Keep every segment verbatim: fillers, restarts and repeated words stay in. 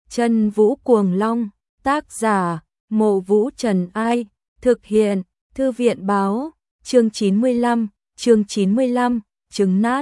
Chân Vũ Cuồng Long, tác giả, Mộ Vũ Trần Ai, thực hiện, Thư viện Báo, chương chín mươi lăm, chương chín mươi lăm, trứng nát.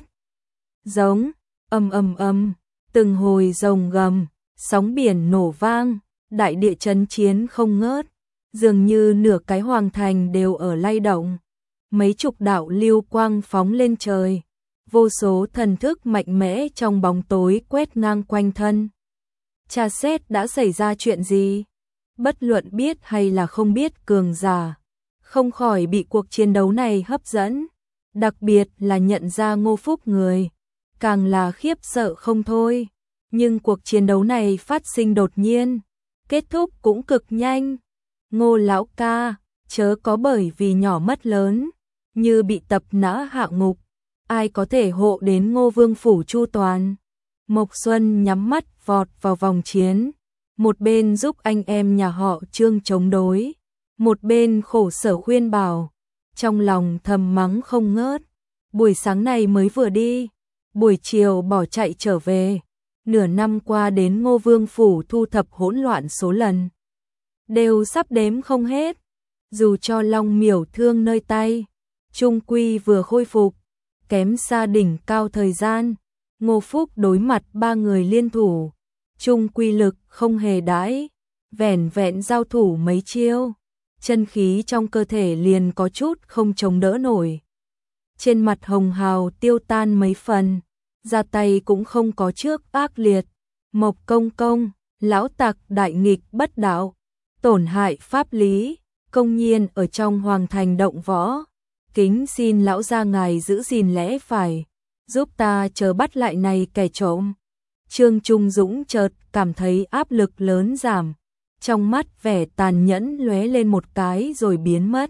Giống, ầm ầm ầm, từng hồi rồng gầm, sóng biển nổ vang, đại địa chấn chiến không ngớt, dường như nửa cái hoàng thành đều ở lay động. Mấy chục đạo lưu quang phóng lên trời, vô số thần thức mạnh mẽ trong bóng tối quét ngang quanh thân. Tra xét đã xảy ra chuyện gì? Bất luận biết hay là không biết cường giả, không khỏi bị cuộc chiến đấu này hấp dẫn, đặc biệt là nhận ra Ngô Phúc người, càng là khiếp sợ không thôi. Nhưng cuộc chiến đấu này phát sinh đột nhiên, kết thúc cũng cực nhanh. Ngô lão ca, chớ có bởi vì nhỏ mất lớn, như bị tập nã hạ ngục, ai có thể hộ đến Ngô Vương phủ chu toàn. Mộc Xuân nhắm mắt vọt vào vòng chiến, một bên giúp anh em nhà họ Trương chống đối, một bên khổ sở khuyên bảo, trong lòng thầm mắng không ngớt. Buổi sáng này mới vừa đi, buổi chiều bỏ chạy trở về, nửa năm qua đến Ngô Vương phủ thu thập hỗn loạn số lần, đều sắp đếm không hết. Dù cho Long Miểu thương nơi tay, trung quy vừa khôi phục, kém xa đỉnh cao thời gian. Ngô Phúc đối mặt ba người liên thủ, trung quy lực không hề đãi, vẻn vẹn giao thủ mấy chiêu, chân khí trong cơ thể liền có chút không chống đỡ nổi. Trên mặt hồng hào tiêu tan mấy phần, ra tay cũng không có trước ác liệt. Mộc công công, lão tặc đại nghịch bất đạo, tổn hại pháp lý, công nhiên ở trong hoàng thành động võ, kính xin lão gia ngài giữ gìn lẽ phải, giúp ta chờ bắt lại này kẻ trộm. Trương Trung Dũng chợt cảm thấy áp lực lớn giảm, trong mắt vẻ tàn nhẫn lóe lên một cái rồi biến mất.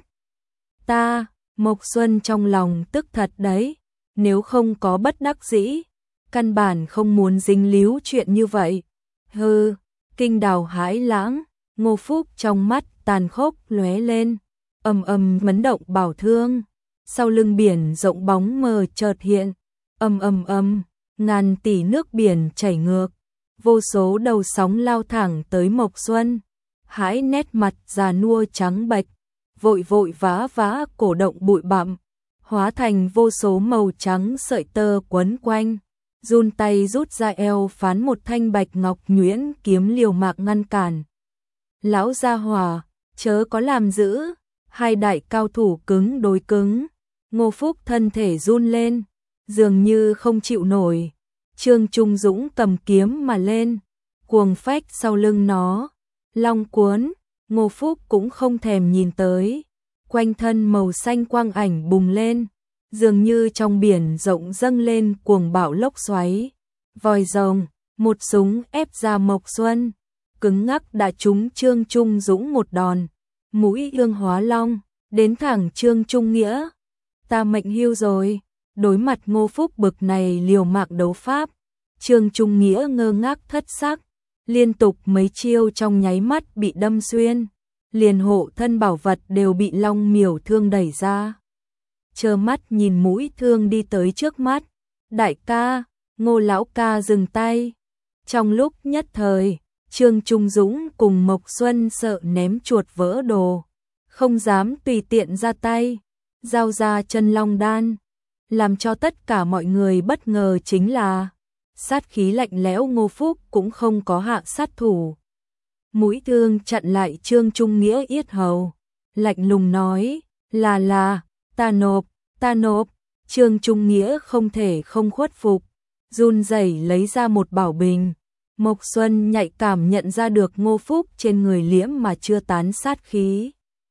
Ta, Mộc Xuân trong lòng tức thật đấy, nếu không có bất đắc dĩ, căn bản không muốn dính líu chuyện như vậy. Hừ, kinh đào hãi lãng, Ngô Phúc trong mắt tàn khốc lóe lên, ầm ầm mấn động bảo thương, sau lưng biển rộng bóng mờ chợt hiện, ầm ầm ầm, ngàn tỷ nước biển chảy ngược, vô số đầu sóng lao thẳng tới Mộc Xuân. Hãi nét mặt già nua trắng bệch, vội vội vã vã cổ động bụi bặm, hóa thành vô số màu trắng sợi tơ quấn quanh, run tay rút ra eo phán một thanh bạch ngọc nhuyễn kiếm liều mạng ngăn cản. Lão gia hỏa, chớ có làm dữ, hai đại cao thủ cứng đối cứng. Ngô Phúc thân thể run lên, dường như không chịu nổi. Trương Trung Dũng cầm kiếm mà lên, cuồng phách sau lưng nó, long cuốn. Ngô Phúc cũng không thèm nhìn tới, quanh thân màu xanh quang ảnh bùng lên, dường như trong biển rộng dâng lên cuồng bão lốc xoáy. Vòi rồng, một súng ép ra Mộc Xuân, cứng ngắc đã trúng Trương Trung Dũng một đòn, mũi ương hóa long, đến thẳng Trương Trung Nghĩa. Ta mệnh hưu rồi. Đối mặt Ngô Phúc bực này liều mạng đấu pháp, Trương Trung Nghĩa ngơ ngác thất sắc, liên tục mấy chiêu trong nháy mắt bị đâm xuyên, liền hộ thân bảo vật đều bị Long Miểu thương đẩy ra. Trơ mắt nhìn mũi thương đi tới trước mắt, đại ca, Ngô lão ca dừng tay. Trong lúc nhất thời, Trương Trung Dũng cùng Mộc Xuân sợ ném chuột vỡ đồ, không dám tùy tiện ra tay, giao ra chân long đan. Làm cho tất cả mọi người bất ngờ chính là sát khí lạnh lẽo Ngô Phúc cũng không có hạ sát thủ. Mũi thương chặn lại Trương Trung Nghĩa yết hầu, lạnh lùng nói, là là, ta nộp, ta nộp. Trương Trung Nghĩa không thể không khuất phục, run rẩy lấy ra một bảo bình. Mộc Xuân nhạy cảm nhận ra được Ngô Phúc trên người liễm mà chưa tán sát khí,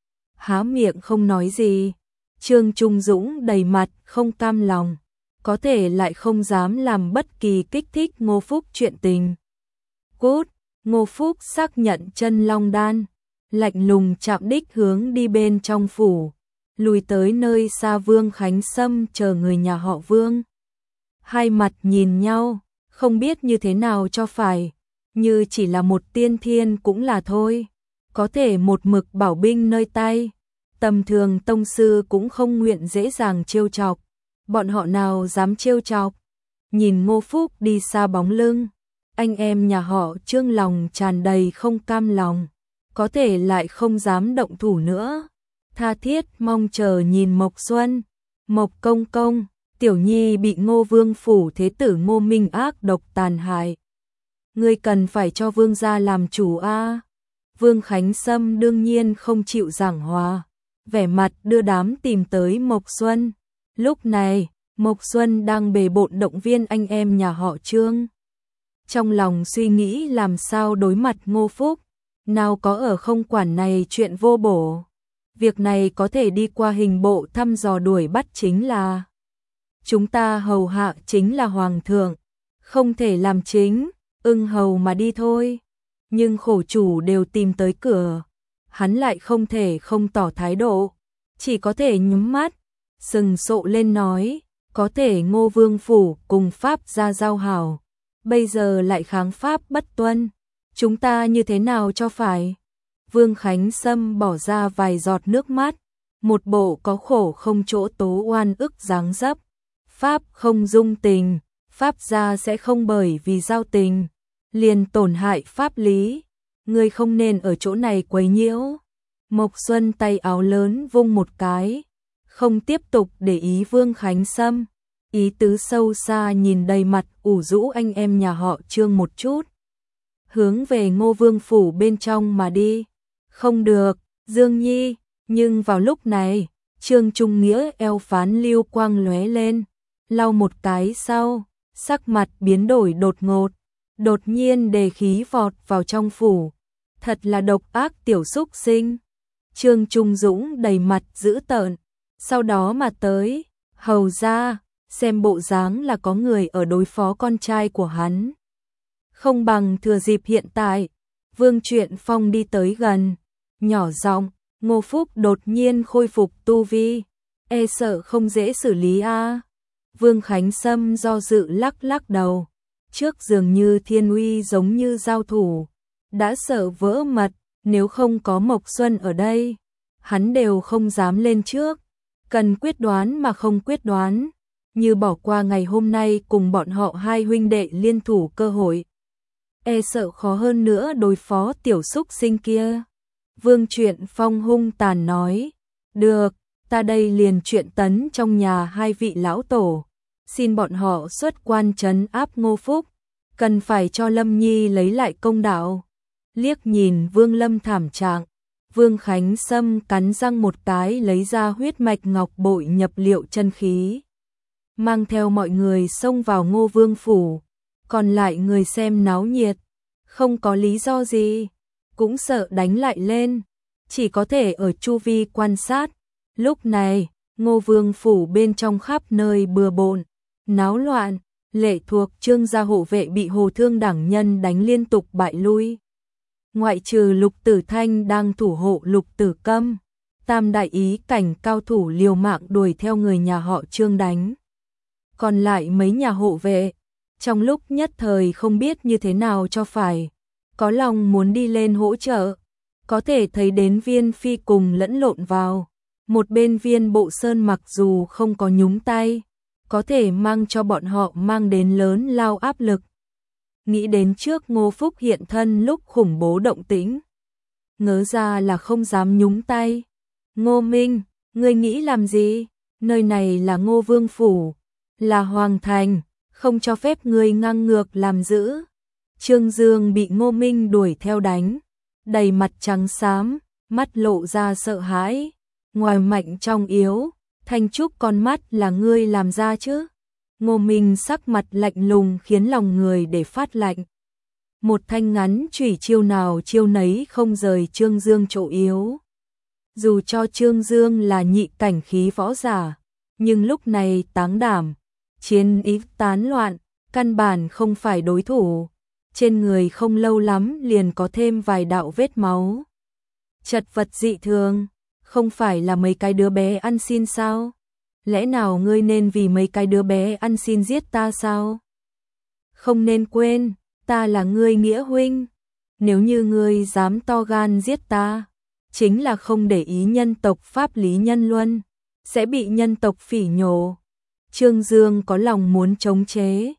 há miệng không nói gì. Trương Trung Dũng đầy mặt không cam lòng, có thể lại không dám làm bất kỳ kích thích Ngô Phúc chuyện tình. Cút, Ngô Phúc xác nhận chân long đan, lạnh lùng chạm đích hướng đi bên trong phủ, lùi tới nơi xa Vương Khánh Sâm chờ người nhà họ Vương. Hai mặt nhìn nhau, không biết như thế nào cho phải, như chỉ là một tiên thiên cũng là thôi, có thể một mực bảo binh nơi tay. Tầm thường tông sư cũng không nguyện dễ dàng trêu chọc, bọn họ nào dám trêu chọc. Nhìn Ngô Phúc đi xa bóng lưng, Anh em nhà họ Trương lòng tràn đầy không cam lòng, có thể lại không dám động thủ nữa. Tha thiết mong chờ nhìn Mộc Xuân. Mộc công công, Tiểu Nhi bị Ngô Vương phủ thế tử Ngô Minh ác độc tàn hại. Ngươi cần phải cho Vương gia làm chủ a. Vương Khánh Sâm đương nhiên không chịu giảng hòa, vẻ mặt đưa đám tìm tới Mộc Xuân. Lúc này, Mộc Xuân đang bề bộn động viên anh em nhà họ Trương. Trong lòng suy nghĩ làm sao đối mặt Ngô Phúc, nào có ở không quản này chuyện vô bổ. Việc này có thể đi qua hình bộ thăm dò đuổi bắt chính là. Chúng ta hầu hạ chính là Hoàng thượng, không thể làm chính, ưng hầu mà đi thôi. Nhưng khổ chủ đều tìm tới cửa, hắn lại không thể không tỏ thái độ, chỉ có thể nhắm mắt, sừng sộ lên nói, có thể Ngô Vương phủ cùng Pháp gia giao hảo, bây giờ lại kháng Pháp bất tuân, chúng ta như thế nào cho phải? Vương Khánh Sâm bỏ ra vài giọt nước mắt, một bộ có khổ không chỗ tố oan ức dáng dấp. Pháp không dung tình, Pháp gia sẽ không bởi vì giao tình liền tổn hại pháp lý, ngươi không nên ở chỗ này quấy nhiễu. Mộc Xuân tay áo lớn vung một cái, không tiếp tục để ý Vương Khánh Sâm, ý tứ sâu xa nhìn đầy mặt ủ rũ anh em nhà họ Trương một chút, hướng về Ngô Vương phủ bên trong mà đi. Không được, Dương Nhi, nhưng vào lúc này, Trương Trung Nghĩa eo phán lưu quang lóe lên, lau một cái sau, sắc mặt biến đổi đột ngột, đột nhiên đề khí vọt vào trong phủ, thật là độc ác tiểu xúc sinh. Trương Trung Dũng đầy mặt dữ tợn, sau đó mà tới, hầu ra, xem bộ dáng là có người ở đối phó con trai của hắn. Không bằng thừa dịp hiện tại, Vương Truyện Phong đi tới gần, nhỏ giọng, Ngô Phúc đột nhiên khôi phục tu vi, e sợ không dễ xử lý a. Vương Khánh Sâm do dự lắc lắc đầu, trước dường như thiên uy giống như giao thủ, đã sợ vỡ mật, nếu không có Mộc Xuân ở đây, hắn đều không dám lên trước, cần quyết đoán mà không quyết đoán, như bỏ qua ngày hôm nay cùng bọn họ hai huynh đệ liên thủ cơ hội. E sợ khó hơn nữa đối phó tiểu xúc sinh kia. Vương Truyện Phong hung tàn nói, được, ta đây liền chuyện tấn trong nhà hai vị lão tổ, xin bọn họ xuất quan trấn áp Ngô Phúc, cần phải cho Lâm Nhi lấy lại công đạo. Liếc nhìn Vương Lâm thảm trạng, Vương Khánh Sâm cắn răng một cái lấy ra huyết mạch ngọc bội nhập liệu chân khí, mang theo mọi người xông vào Ngô Vương phủ, còn lại người xem náo nhiệt, không có lý do gì, cũng sợ đánh lại lên, chỉ có thể ở chu vi quan sát. Lúc này, Ngô Vương phủ bên trong khắp nơi bừa bộn, náo loạn, lệ thuộc Trương gia hộ vệ bị Hồ Thương đảng nhân đánh liên tục bại lui. Ngoại trừ Lục Tử Thanh đang thủ hộ Lục Tử Câm, tam đại ý cảnh cao thủ liều mạng đuổi theo người nhà họ Trương đánh. Còn lại mấy nhà hộ vệ, trong lúc nhất thời không biết như thế nào cho phải, có lòng muốn đi lên hỗ trợ, có thể thấy đến Viên Phi cùng lẫn lộn vào. Một bên Viên Bộ Sơn mặc dù không có nhúng tay, có thể mang cho bọn họ mang đến lớn lao áp lực. Nghĩ đến trước Ngô Phúc hiện thân lúc khủng bố động tĩnh, ngớ ra là không dám nhúng tay. Ngô Minh, ngươi nghĩ làm gì? Nơi này là Ngô Vương phủ, là hoàng thành, không cho phép ngươi ngang ngược làm dữ. Trương Dương bị Ngô Minh đuổi theo đánh, đầy mặt trắng xám, mắt lộ ra sợ hãi, ngoài mạnh trong yếu, Thanh Trúc con mắt là ngươi làm ra chứ? Ngô Minh sắc mặt lạnh lùng khiến lòng người để phát lạnh. Một thanh ngắn chủy chiêu nào chiêu nấy không rời Trương Dương chỗ yếu. Dù cho Trương Dương là nhị cảnh khí võ giả, nhưng lúc này táng đảm, chiến ý tán loạn, căn bản không phải đối thủ. Trên người không lâu lắm liền có thêm vài đạo vết máu. Chật vật dị thường, không phải là mấy cái đứa bé ăn xin sao? Lẽ nào ngươi nên vì mấy cái đứa bé ăn xin giết ta sao? Không nên quên, ta là ngươi nghĩa huynh. Nếu như ngươi dám to gan giết ta, chính là không để ý nhân tộc pháp lý nhân luân, sẽ bị nhân tộc phỉ nhổ. Trương Dương có lòng muốn chống chế,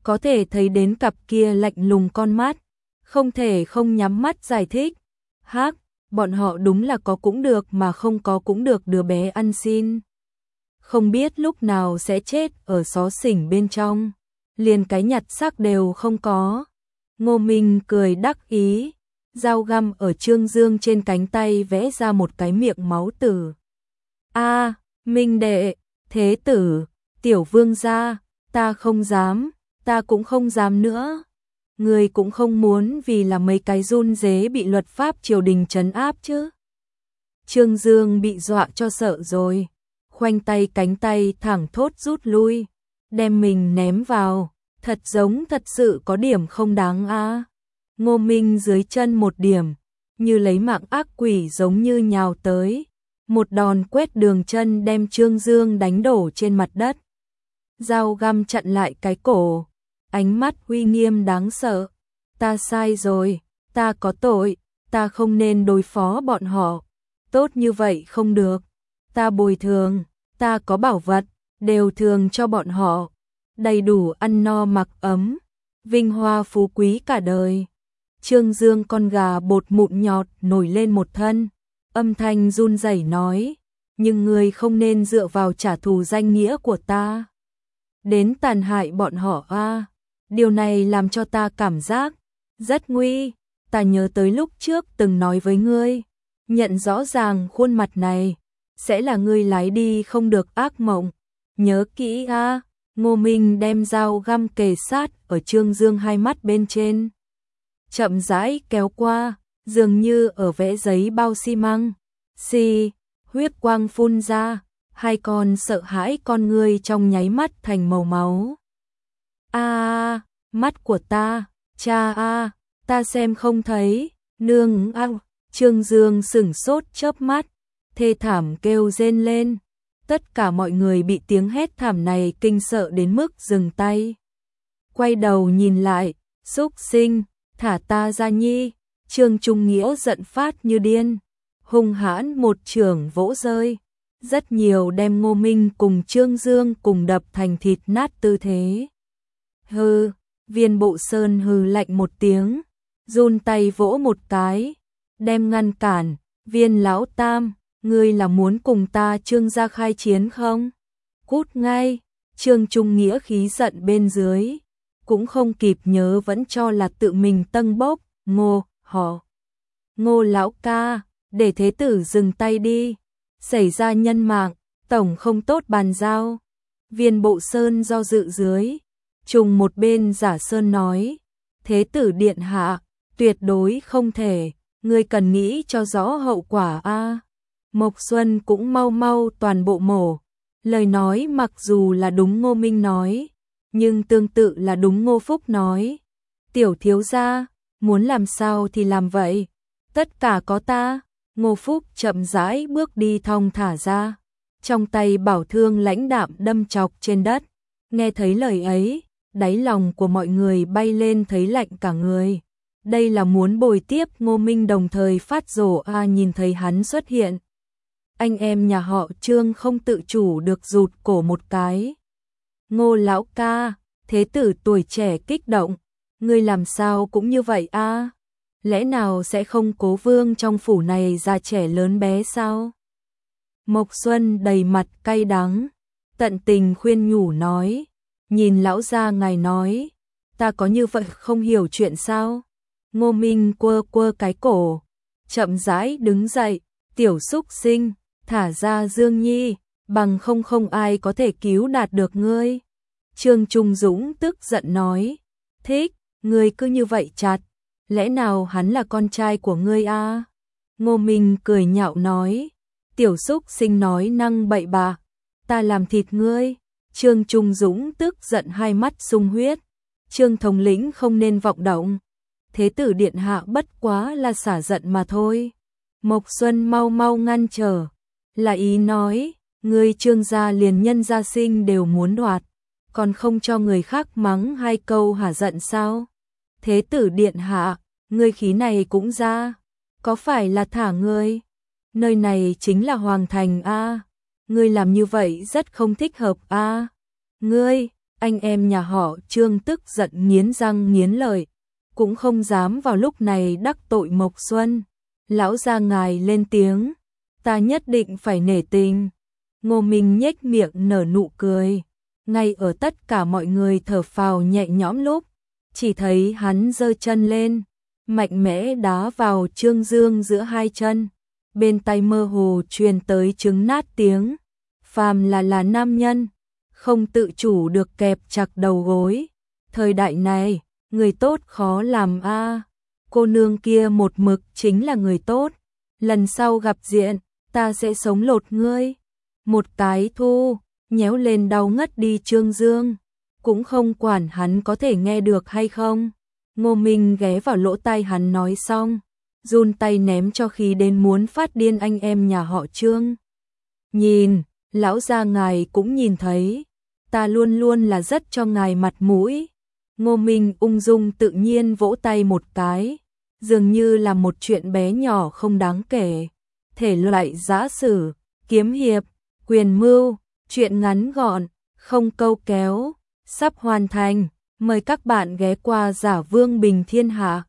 có thể thấy đến cặp kia lạnh lùng con mắt, không thể không nhắm mắt giải thích. Hắc, bọn họ đúng là có cũng được mà không có cũng được, đứa bé ăn xin. Không biết lúc nào sẽ chết ở xó xỉnh bên trong, liền cái nhặt xác đều không có. Ngô Minh cười đắc ý, dao găm ở Trương Dương trên cánh tay vẽ ra một cái miệng máu tử. A, Minh đệ, thế tử, tiểu vương gia, ta không dám, ta cũng không dám nữa. Người cũng không muốn vì là mấy cái run rế bị luật pháp triều đình trấn áp chứ. Trương Dương bị dọa cho sợ rồi, khoanh tay cánh tay thẳng thốt rút lui, đem mình ném vào, thật giống thật sự có điểm không đáng a. Ngô Minh dưới chân một điểm, như lấy mạng ác quỷ giống như nhào tới, một đòn quét đường chân đem Trương Dương đánh đổ trên mặt đất. Dao găm chặn lại cái cổ, ánh mắt uy nghiêm đáng sợ. Ta sai rồi, ta có tội, ta không nên đối phó bọn họ. Tốt như vậy không được, ta bồi thường, ta có bảo vật, đều thường cho bọn họ. Đầy đủ ăn no mặc ấm, vinh hoa phú quý cả đời. Trương Dương con gà bột mụn nhọt nổi lên một thân, âm thanh run rẩy nói, nhưng người không nên dựa vào trả thù danh nghĩa của ta đến tàn hại bọn họ a. Điều này làm cho ta cảm giác rất nguy. Ta nhớ tới lúc trước từng nói với ngươi, nhận rõ ràng khuôn mặt này sẽ là ngươi lái đi không được ác mộng. Nhớ kỹ a. Ngô Minh đem dao găm kề sát ở Trương Dương hai mắt bên trên, chậm rãi kéo qua, dường như ở vẽ giấy bao xi măng. Xì, huyết quang phun ra, hai con sợ hãi con ngươi trong nháy mắt thành màu máu. A, mắt của ta, cha a, ta xem không thấy, nương a. Trương Dương sửng sốt chớp mắt, thê thảm kêu rên lên. Tất cả mọi người bị tiếng hét thảm này kinh sợ đến mức dừng tay. Quay đầu nhìn lại, xúc sinh, thả ta ra nhi. Trương Trung Nghĩa giận phát như điên, hung hãn một chưởng vỗ rơi, rất nhiều đem Ngô Minh cùng Trương Dương cùng đập thành thịt nát tư thế. Hừ, Viên Bộ Sơn hừ lạnh một tiếng, run tay vỗ một cái, đem ngăn cản. Viên lão tam, ngươi là muốn cùng ta Trương gia khai chiến không? Cút ngay. Trương Trung Nghĩa khí giận bên dưới, cũng không kịp nhớ vẫn cho là tự mình tâng bốc. Ngô, họ Ngô lão ca, để thế tử dừng tay đi, xảy ra nhân mạng, tổng không tốt bàn giao. Viên Bộ Sơn do dự dưới, trùng một bên giả sơn nói, thế tử điện hạ, tuyệt đối không thể, ngươi cần nghĩ cho rõ hậu quả a. Mộc Xuân cũng mau mau toàn bộ mổ, lời nói mặc dù là đúng Ngô Minh nói, nhưng tương tự là đúng Ngô Phúc nói. Tiểu thiếu gia, muốn làm sao thì làm vậy, tất cả có ta. Ngô Phúc chậm rãi bước đi thong thả ra, trong tay bảo thương lãnh đạm đâm chọc trên đất. Nghe thấy lời ấy, đáy lòng của mọi người bay lên thấy lạnh cả người. Đây là muốn bồi tiếp Ngô Minh đồng thời phát rồ a. Nhìn thấy hắn xuất hiện, anh em nhà họ Trương không tự chủ được rụt cổ một cái. Ngô lão ca, thế tử tuổi trẻ kích động, ngươi làm sao cũng như vậy a? Lẽ nào sẽ không cố vương trong phủ này già trẻ lớn bé sao? Mộc Xuân đầy mặt cay đắng, tận tình khuyên nhủ nói, nhìn lão gia ngài nói, ta có như vậy không hiểu chuyện sao? Ngô Minh quơ quơ cái cổ, chậm rãi đứng dậy, tiểu xúc sinh, thả ra Dương Nhi, bằng không không ai có thể cứu đạt được ngươi. Trương Trung Dũng tức giận nói, thích, ngươi cứ như vậy chặt, lẽ nào hắn là con trai của ngươi a? À? Ngô Minh cười nhạo nói, tiểu xúc sinh nói năng bậy bạ, ta làm thịt ngươi. Trương Trung Dũng tức giận hai mắt sung huyết, Trương thống lĩnh không nên vọng động, thế tử điện hạ bất quá là xả giận mà thôi. Mộc Xuân mau mau ngăn trở, là ý nói, ngươi Trương gia liền nhân gia sinh đều muốn đoạt, còn không cho người khác mắng hai câu hả giận sao? Thế tử điện hạ, ngươi khí này cũng ra, có phải là thả ngươi? Nơi này chính là hoàng thành a, ngươi làm như vậy rất không thích hợp a. Ngươi, Anh em nhà họ Trương tức giận nghiến răng nghiến lợi, cũng không dám vào lúc này đắc tội Mộc Xuân. Lão gia ngài lên tiếng, ta nhất định phải nể tình. Ngô Minh nhếch miệng nở nụ cười, ngay ở tất cả mọi người thở phào nhẹ nhõm lúc, chỉ thấy hắn giơ chân lên, mạnh mẽ đá vào Trương Dương giữa hai chân, bên tai mơ hồ truyền tới trứng nát tiếng, phàm là là nam nhân, không tự chủ được kẹp chặt đầu gối. Thời đại này, người tốt khó làm a. Cô nương kia một mực chính là người tốt, lần sau gặp diện, ta sẽ sống lột ngươi. Một cái thu, nhéo lên đau ngất đi Trương Dương, cũng không quản hắn có thể nghe được hay không. Ngô Minh ghé vào lỗ tai hắn nói xong, run tay ném cho khí đến muốn phát điên anh em nhà họ Trương. Nhìn, lão gia ngài cũng nhìn thấy, ta luôn luôn là rất cho ngài mặt mũi. Ngô Minh ung dung tự nhiên vỗ tay một cái, dường như là một chuyện bé nhỏ không đáng kể. Thể loại giã sử, kiếm hiệp, quyền mưu, chuyện ngắn gọn, không câu kéo, sắp hoàn thành. Mời các bạn ghé qua Giả Vương Bình Thiên Hạ.